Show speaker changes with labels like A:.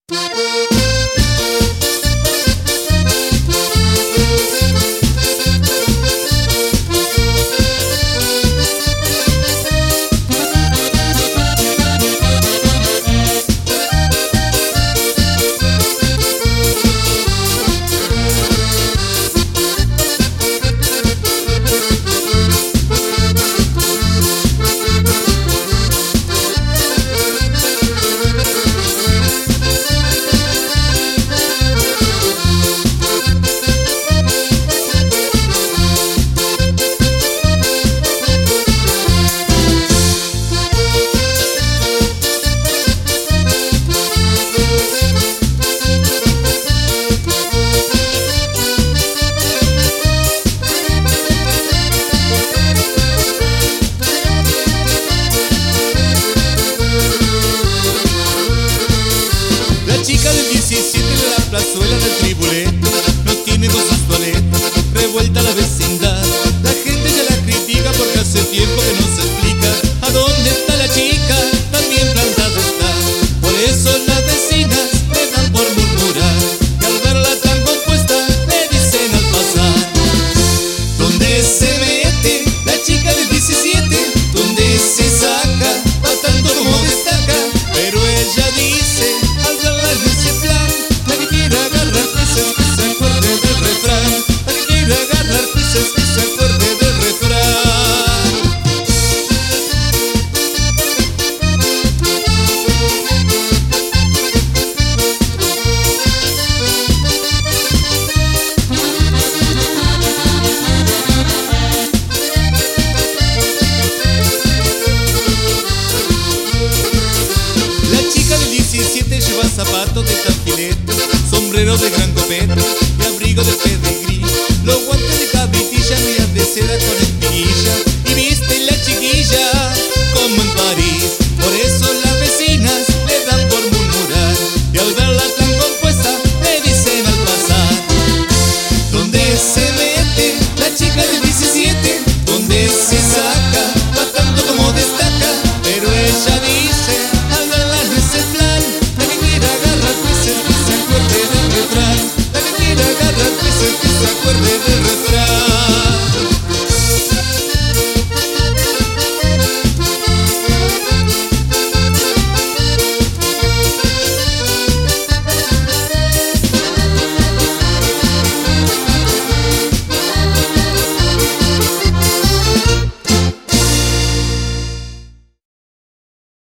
A: La chica del 17 en la plazuela del Tribuleto no tiene voz sus toaletas, revuelta la vecindad. La gente ya la critica porque hace tiempo que no se explica a dónde está la chica, también plantada está. Por eso las vecinas le dan por murmurar, que al verla tan compuesta le dicen al pasar: ¿dónde se mete la chica del 17? ¿Dónde se saca? Va tanto como destaca. Pero ella dice, al verla en ese plan, la que quiera agarrar peces que se acuerde del refrán. La que quiera agarrar peces que se acuerde del refrán. La chica del 17 lleva zapatos de tafilete, sombrero de gran copete y abrigo de pedre.